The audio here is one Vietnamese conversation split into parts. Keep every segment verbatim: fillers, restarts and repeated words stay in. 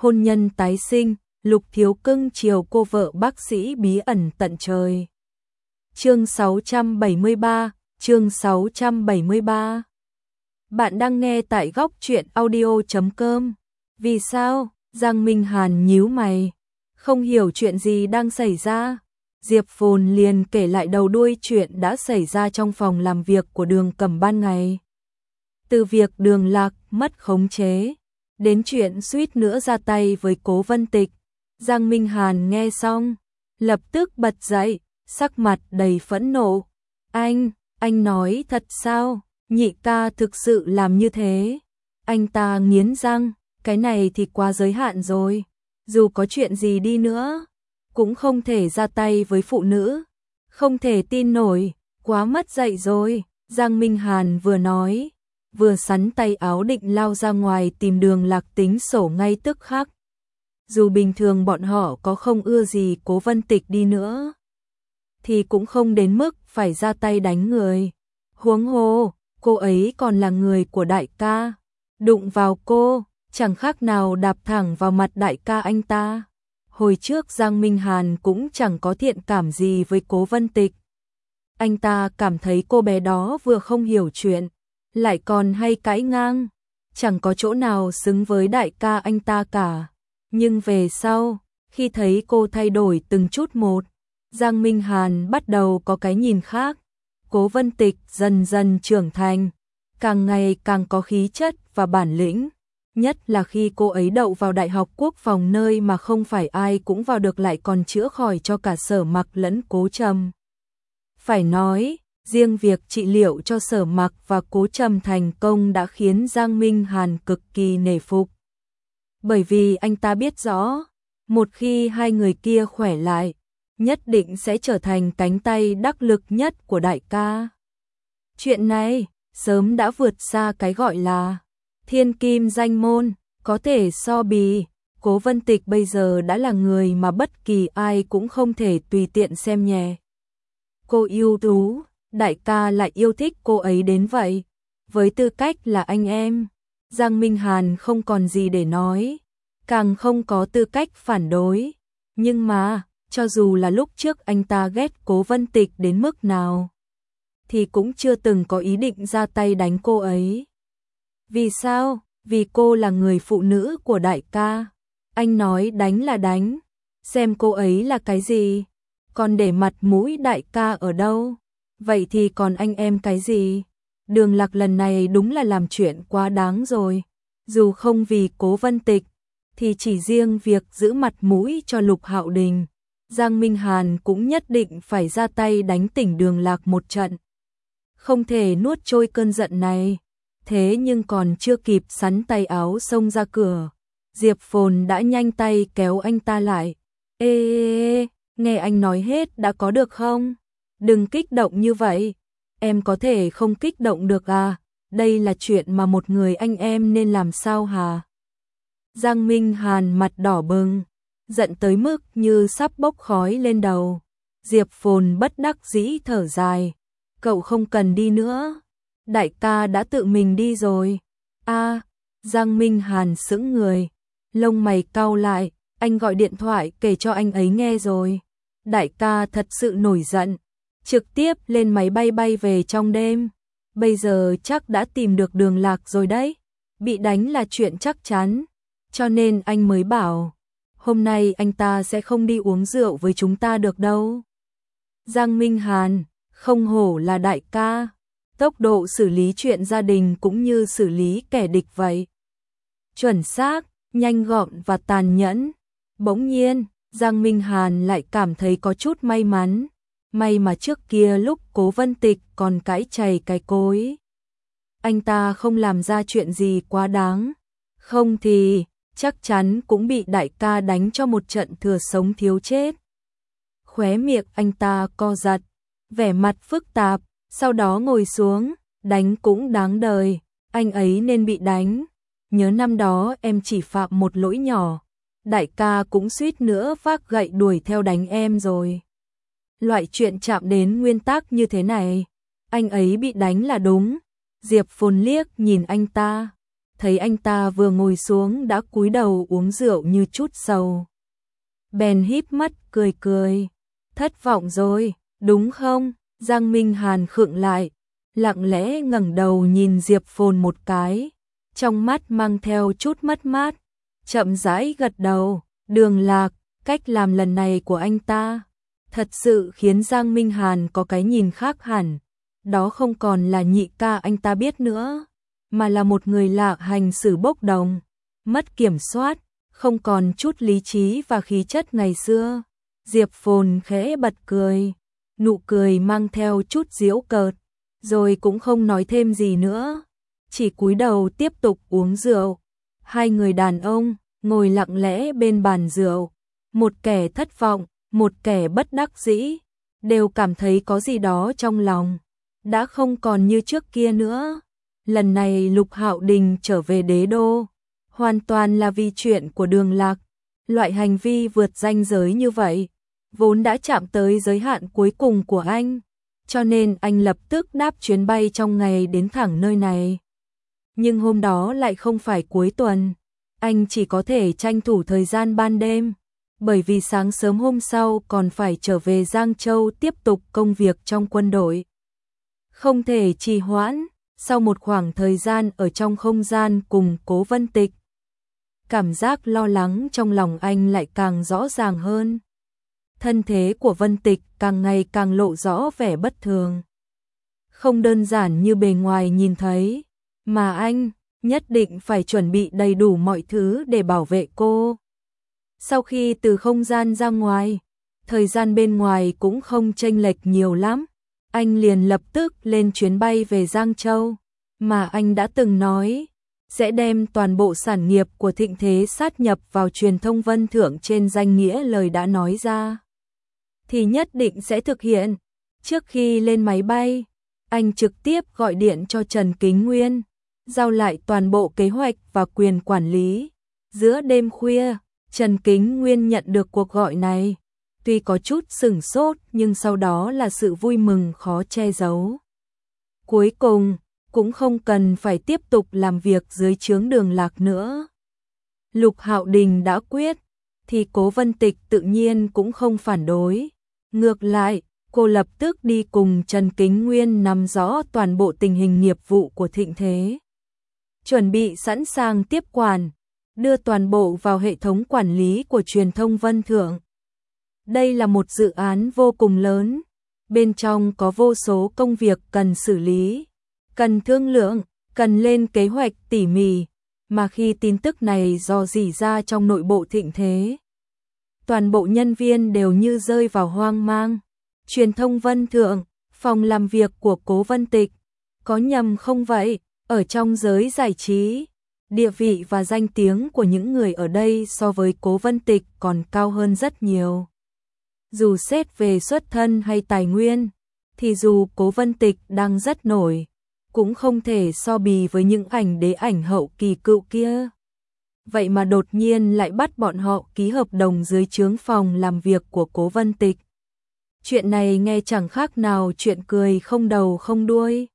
hôn nhân tái sinh, Lục Thiếu cưng chiều cô vợ bác sĩ bí ẩn tận trời. Chương sáu trăm bảy mươi ba, chương sáu trăm bảy mươi ba. Bạn đang nghe tại góc truyện audio chấm com. Vì sao? Giang Minh Hàn nhíu mày, không hiểu chuyện gì đang xảy ra. Diệp Phồn liền kể lại đầu đuôi chuyện đã xảy ra trong phòng làm việc của Đường Cẩm ban ngày. Từ việc Đường Lạc mất khống chế, đến chuyện suýt nữa ra tay với Cố Vân Tịch. Giang Minh Hàn nghe xong, lập tức bật dậy, sắc mặt đầy phẫn nộ. Anh, anh nói thật sao? Nhị ca thực sự làm như thế? Anh ta nghiến răng, cái này thì quá giới hạn rồi. Dù có chuyện gì đi nữa, cũng không thể ra tay với phụ nữ. Không thể tin nổi, quá mất dạy rồi. Giang Minh Hàn vừa nói, vừa sắn tay áo định lao ra ngoài tìm Đường Lạc tính sổ ngay tức khắc. Dù bình thường bọn họ có không ưa gì Cố Vân Tịch đi nữa, thì cũng không đến mức phải ra tay đánh người. Huống hồ, cô ấy còn là người của đại ca. Đụng vào cô, chẳng khác nào đạp thẳng vào mặt đại ca anh ta. Hồi trước Giang Minh Hàn cũng chẳng có thiện cảm gì với Cố Vân Tịch. Anh ta cảm thấy cô bé đó vừa không hiểu chuyện, lại còn hay cãi ngang, chẳng có chỗ nào xứng với đại ca anh ta cả. Nhưng về sau, khi thấy cô thay đổi từng chút một, Giang Minh Hàn bắt đầu có cái nhìn khác. Cố Vân Tịch dần dần trưởng thành, càng ngày càng có khí chất và bản lĩnh. Nhất là khi cô ấy đậu vào Đại học Quốc phòng nơi mà không phải ai cũng vào được, lại còn chữa khỏi cho cả Sở Mặc lẫn Cố Trầm. Phải nói, riêng việc trị liệu cho Sở Mặc và Cố Trầm thành công đã khiến Giang Minh Hàn cực kỳ nể phục. Bởi vì anh ta biết rõ, một khi hai người kia khỏe lại, nhất định sẽ trở thành cánh tay đắc lực nhất của đại ca. Chuyện này sớm đã vượt xa cái gọi là thiên kim danh môn, có thể so bì. Cố Vân Tịch bây giờ đã là người mà bất kỳ ai cũng không thể tùy tiện xem nhẹ. Cô ưu tú, đại ca lại yêu thích cô ấy đến vậy. Với tư cách là anh em, Giang Minh Hàn không còn gì để nói, càng không có tư cách phản đối. Nhưng mà, cho dù là lúc trước anh ta ghét Cố Vân Tịch đến mức nào, thì cũng chưa từng có ý định ra tay đánh cô ấy. Vì sao? Vì cô là người phụ nữ của đại ca. Anh nói đánh là đánh, xem cô ấy là cái gì, còn để mặt mũi đại ca ở đâu, vậy thì còn anh em cái gì? Đường Lạc lần này đúng là làm chuyện quá đáng rồi. Dù không vì Cố Vân Tịch, thì chỉ riêng việc giữ mặt mũi cho Lục Hạo Đình, Giang Minh Hàn cũng nhất định phải ra tay đánh tỉnh Đường Lạc một trận. Không thể nuốt trôi cơn giận này. Thế nhưng còn chưa kịp sắn tay áo xông ra cửa, Diệp Phồn đã nhanh tay kéo anh ta lại. Ê, ê, ê, nghe anh nói hết đã có được không? Đừng kích động như vậy. Em có thể không kích động được à? Đây là chuyện mà một người anh em nên làm sao hả? Giang Minh Hàn mặt đỏ bừng, giận tới mức như sắp bốc khói lên đầu. Diệp Phồn bất đắc dĩ thở dài. Cậu không cần đi nữa. Đại ca đã tự mình đi rồi. A, à, Giang Minh Hàn sững người, lông mày cau lại, anh gọi điện thoại kể cho anh ấy nghe rồi. Đại ca thật sự nổi giận, trực tiếp lên máy bay bay về trong đêm. Bây giờ chắc đã tìm được Đường Lạc rồi đấy. Bị đánh là chuyện chắc chắn, cho nên anh mới bảo, hôm nay anh ta sẽ không đi uống rượu với chúng ta được đâu. Giang Minh Hàn, không hổ là đại ca. Tốc độ xử lý chuyện gia đình cũng như xử lý kẻ địch vậy. Chuẩn xác, nhanh gọn và tàn nhẫn. Bỗng nhiên, Giang Minh Hàn lại cảm thấy có chút may mắn. May mà trước kia lúc Cố Vân Tịch còn cãi chày cái cối, anh ta không làm ra chuyện gì quá đáng. Không thì, chắc chắn cũng bị đại ca đánh cho một trận thừa sống thiếu chết. Khóe miệng anh ta co giật, vẻ mặt phức tạp. Sau đó ngồi xuống, đánh cũng đáng đời, anh ấy nên bị đánh. Nhớ năm đó em chỉ phạm một lỗi nhỏ, đại ca cũng suýt nữa vác gậy đuổi theo đánh em rồi. Loại chuyện chạm đến nguyên tắc như thế này, anh ấy bị đánh là đúng. Diệp Phồn liếc nhìn anh ta, thấy anh ta vừa ngồi xuống đã cúi đầu uống rượu như chút sầu. Bèn híp mắt cười cười, thất vọng rồi, đúng không? Giang Minh Hàn khựng lại, lặng lẽ ngẩng đầu nhìn Diệp Phồn một cái, trong mắt mang theo chút mất mát, chậm rãi gật đầu. Đường Lạc, cách làm lần này của anh ta thật sự khiến Giang Minh Hàn có cái nhìn khác hẳn, đó không còn là nhị ca anh ta biết nữa, mà là một người lạ hành xử bốc đồng, mất kiểm soát, không còn chút lý trí và khí chất ngày xưa. Diệp Phồn khẽ bật cười, nụ cười mang theo chút giễu cợt, rồi cũng không nói thêm gì nữa, chỉ cúi đầu tiếp tục uống rượu. Hai người đàn ông ngồi lặng lẽ bên bàn rượu, một kẻ thất vọng, một kẻ bất đắc dĩ, đều cảm thấy có gì đó trong lòng đã không còn như trước kia nữa. Lần này Lục Hạo Đình trở về đế đô, hoàn toàn là vì chuyện của Đường Lạc. Loại hành vi vượt ranh giới như vậy, vốn đã chạm tới giới hạn cuối cùng của anh, cho nên anh lập tức đáp chuyến bay trong ngày đến thẳng nơi này. Nhưng hôm đó lại không phải cuối tuần, anh chỉ có thể tranh thủ thời gian ban đêm, bởi vì sáng sớm hôm sau còn phải trở về Giang Châu tiếp tục công việc trong quân đội. Không thể trì hoãn. Sau một khoảng thời gian ở trong không gian cùng Cố Vân Tịch, cảm giác lo lắng trong lòng anh lại càng rõ ràng hơn. Thân thế của Vân Tịch càng ngày càng lộ rõ vẻ bất thường. Không đơn giản như bề ngoài nhìn thấy, mà anh nhất định phải chuẩn bị đầy đủ mọi thứ để bảo vệ cô. Sau khi từ không gian ra ngoài, thời gian bên ngoài cũng không chênh lệch nhiều lắm. Anh liền lập tức lên chuyến bay về Giang Châu, mà anh đã từng nói, sẽ đem toàn bộ sản nghiệp của Thịnh Thế sát nhập vào Truyền thông Vân Thượng trên danh nghĩa lời đã nói ra. Thì nhất định sẽ thực hiện. Trước khi lên máy bay, anh trực tiếp gọi điện cho Trần Kính Nguyên, giao lại toàn bộ kế hoạch và quyền quản lý. Giữa đêm khuya, Trần Kính Nguyên nhận được cuộc gọi này. Tuy có chút sửng sốt nhưng sau đó là sự vui mừng khó che giấu. Cuối cùng, cũng không cần phải tiếp tục làm việc dưới trướng Đường Lạc nữa. Lục Hạo Đình đã quyết, thì Cố Vân Tịch tự nhiên cũng không phản đối. Ngược lại, cô lập tức đi cùng Trần Kính Nguyên nắm rõ toàn bộ tình hình nghiệp vụ của Thịnh Thế. Chuẩn bị sẵn sàng tiếp quản, đưa toàn bộ vào hệ thống quản lý của Truyền thông Vân Thượng. Đây là một dự án vô cùng lớn, bên trong có vô số công việc cần xử lý, cần thương lượng, cần lên kế hoạch tỉ mỉ, mà khi tin tức này dò dỉ ra trong nội bộ Thịnh Thế, toàn bộ nhân viên đều như rơi vào hoang mang. Truyền thông Vân Thượng, phòng làm việc của Cố Vân Tịch, có nhầm không vậy? Ở trong giới giải trí, địa vị và danh tiếng của những người ở đây so với Cố Vân Tịch còn cao hơn rất nhiều. Dù xét về xuất thân hay tài nguyên, thì dù Cố Vân Tịch đang rất nổi, cũng không thể so bì với những ảnh đế ảnh hậu kỳ cựu kia. Vậy mà đột nhiên lại bắt bọn họ ký hợp đồng dưới trướng phòng làm việc của Cố Vân Tịch. Chuyện này nghe chẳng khác nào chuyện cười không đầu không đuôi.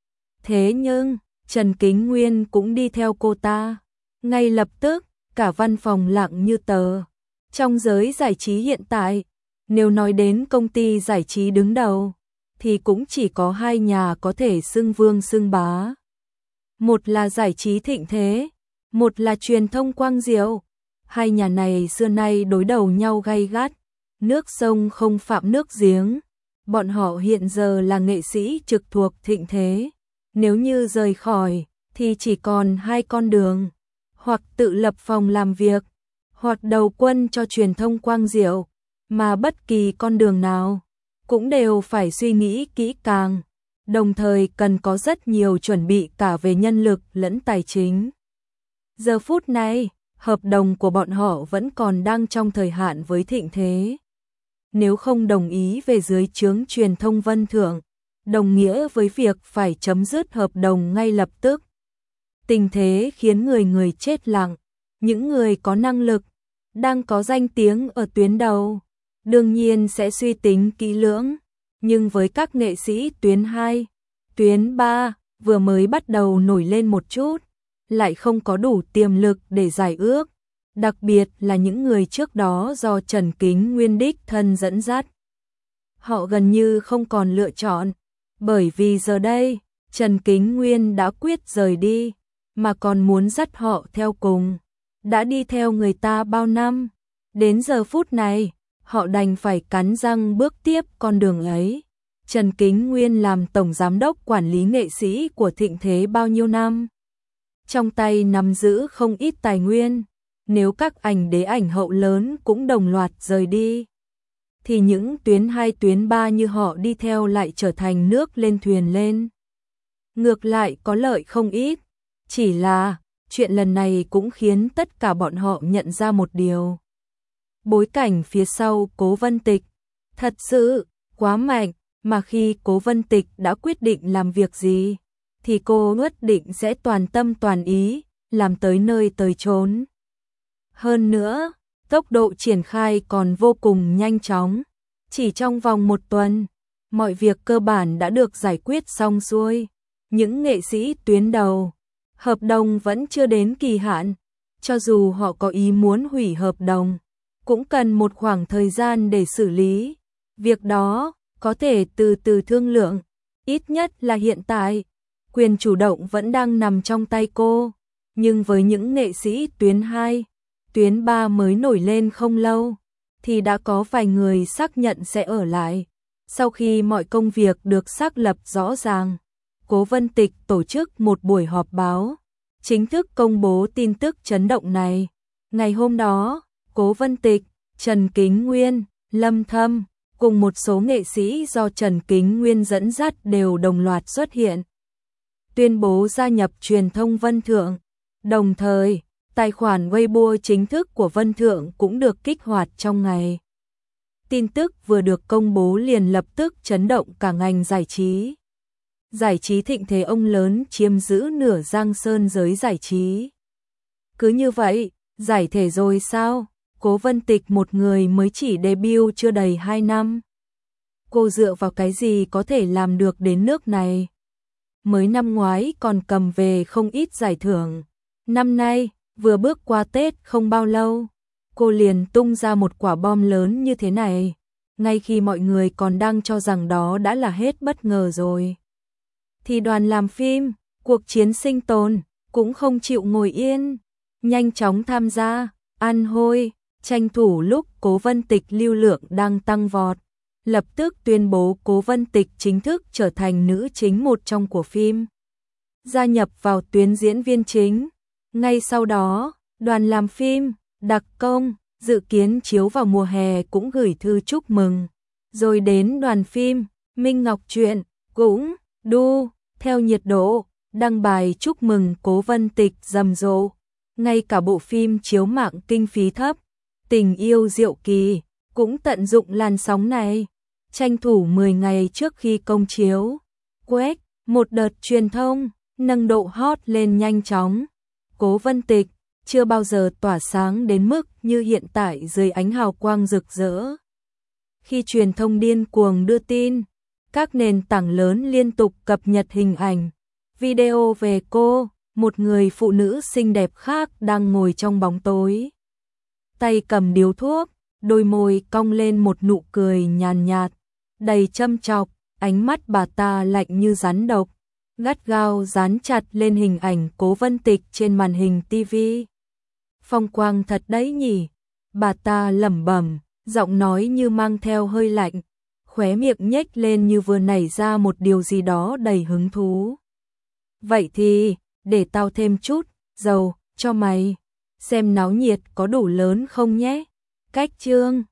Thế nhưng, Trần Kính Nguyên cũng đi theo cô ta. Ngay lập tức, cả văn phòng lặng như tờ. Trong giới giải trí hiện tại, nếu nói đến công ty giải trí đứng đầu, thì cũng chỉ có hai nhà có thể xưng vương xưng bá. Một là giải trí Thịnh Thế, một là Truyền thông Quang Diệu. Hai nhà này xưa nay đối đầu nhau gay gắt, nước sông không phạm nước giếng. Bọn họ hiện giờ là nghệ sĩ trực thuộc Thịnh Thế. Nếu như rời khỏi, thì chỉ còn hai con đường. Hoặc tự lập phòng làm việc, hoặc đầu quân cho Truyền thông Quang Diệu. Mà bất kỳ con đường nào, cũng đều phải suy nghĩ kỹ càng. Đồng thời cần có rất nhiều chuẩn bị cả về nhân lực lẫn tài chính. Giờ phút này, hợp đồng của bọn họ vẫn còn đang trong thời hạn với Thịnh Thế. Nếu không đồng ý về dưới trướng Truyền thông Vân Thượng, đồng nghĩa với việc phải chấm dứt hợp đồng ngay lập tức. Tình thế khiến người người chết lặng, những người có năng lực, đang có danh tiếng ở tuyến đầu, đương nhiên sẽ suy tính kỹ lưỡng. Nhưng với các nghệ sĩ tuyến hai, tuyến ba, vừa mới bắt đầu nổi lên một chút, lại không có đủ tiềm lực để giải ước, đặc biệt là những người trước đó do Trần Kính Nguyên đích thân dẫn dắt. Họ gần như không còn lựa chọn, bởi vì giờ đây, Trần Kính Nguyên đã quyết rời đi, mà còn muốn dắt họ theo cùng. Đã đi theo người ta bao năm, đến giờ phút này, họ đành phải cắn răng bước tiếp con đường ấy. Trần Kính Nguyên làm tổng giám đốc quản lý nghệ sĩ của Thịnh Thế bao nhiêu năm. Trong tay nắm giữ không ít tài nguyên, nếu các ảnh đế ảnh hậu lớn cũng đồng loạt rời đi, thì những tuyến hai tuyến ba như họ đi theo lại trở thành nước lên thuyền lên. Ngược lại có lợi không ít, chỉ là chuyện lần này cũng khiến tất cả bọn họ nhận ra một điều. Bối cảnh phía sau Cố Vân Tịch thật sự quá mạnh, mà khi Cố Vân Tịch đã quyết định làm việc gì, thì cô nhất định sẽ toàn tâm toàn ý, làm tới nơi tới chốn. Hơn nữa, tốc độ triển khai còn vô cùng nhanh chóng. Chỉ trong vòng một tuần, mọi việc cơ bản đã được giải quyết xong xuôi. Những nghệ sĩ tuyến đầu, hợp đồng vẫn chưa đến kỳ hạn. Cho dù họ có ý muốn hủy hợp đồng, cũng cần một khoảng thời gian để xử lý. Việc đó có thể từ từ thương lượng. Ít nhất là hiện tại, quyền chủ động vẫn đang nằm trong tay cô. Nhưng với những nghệ sĩ tuyến hai, tuyến ba mới nổi lên không lâu, thì đã có vài người xác nhận sẽ ở lại. Sau khi mọi công việc được xác lập rõ ràng, Cố Vân Tịch tổ chức một buổi họp báo, chính thức công bố tin tức chấn động này. Ngày hôm đó, Cố Vân Tịch, Trần Kính Nguyên, Lâm Thâm, cùng một số nghệ sĩ do Trần Kính Nguyên dẫn dắt đều đồng loạt xuất hiện, tuyên bố gia nhập truyền thông Vân Thượng. Đồng thời, tài khoản Weibo chính thức của Vân Thượng cũng được kích hoạt trong ngày. Tin tức vừa được công bố liền lập tức chấn động cả ngành giải trí. Giải trí Thịnh Thế ông lớn chiếm giữ nửa Giang Sơn giới giải trí. Cứ như vậy, giải thể rồi sao? Cố Vân Tịch một người mới chỉ debut chưa đầy hai năm. Cô dựa vào cái gì có thể làm được đến nước này? Mới năm ngoái còn cầm về không ít giải thưởng. Năm nay, vừa bước qua Tết không bao lâu, cô liền tung ra một quả bom lớn như thế này, ngay khi mọi người còn đang cho rằng đó đã là hết bất ngờ rồi. Thì đoàn làm phim, cuộc chiến sinh tồn, cũng không chịu ngồi yên, nhanh chóng tham gia, ăn hôi, tranh thủ lúc Cố Vân Tịch lưu lượng đang tăng vọt, lập tức tuyên bố Cố Vân Tịch chính thức trở thành nữ chính một trong của phim, gia nhập vào tuyến diễn viên chính. Ngay sau đó, đoàn làm phim, đặc công, dự kiến chiếu vào mùa hè cũng gửi thư chúc mừng. Rồi đến đoàn phim, Minh Ngọc Truyện, cũng, đu, theo nhiệt độ, đăng bài chúc mừng Cố Vân Tịch rầm rộ. Ngay cả bộ phim chiếu mạng kinh phí thấp, Tình yêu diệu kỳ, cũng tận dụng làn sóng này. Tranh thủ mười ngày trước khi công chiếu, quét một đợt truyền thông, nâng độ hot lên nhanh chóng. Cố Vân Tịch chưa bao giờ tỏa sáng đến mức như hiện tại dưới ánh hào quang rực rỡ. Khi truyền thông điên cuồng đưa tin, các nền tảng lớn liên tục cập nhật hình ảnh, video về cô, một người phụ nữ xinh đẹp khác đang ngồi trong bóng tối. Tay cầm điếu thuốc, đôi môi cong lên một nụ cười nhàn nhạt, đầy châm chọc, ánh mắt bà ta lạnh như rắn độc, gắt gao dán chặt lên hình ảnh Cố Vân Tịch trên màn hình ti vi. Phong quang thật đấy nhỉ, bà ta lẩm bẩm, giọng nói như mang theo hơi lạnh, khóe miệng nhếch lên như vừa nảy ra một điều gì đó đầy hứng thú. Vậy thì, để tao thêm chút dầu cho mày, xem náo nhiệt có đủ lớn không nhé. Cách chương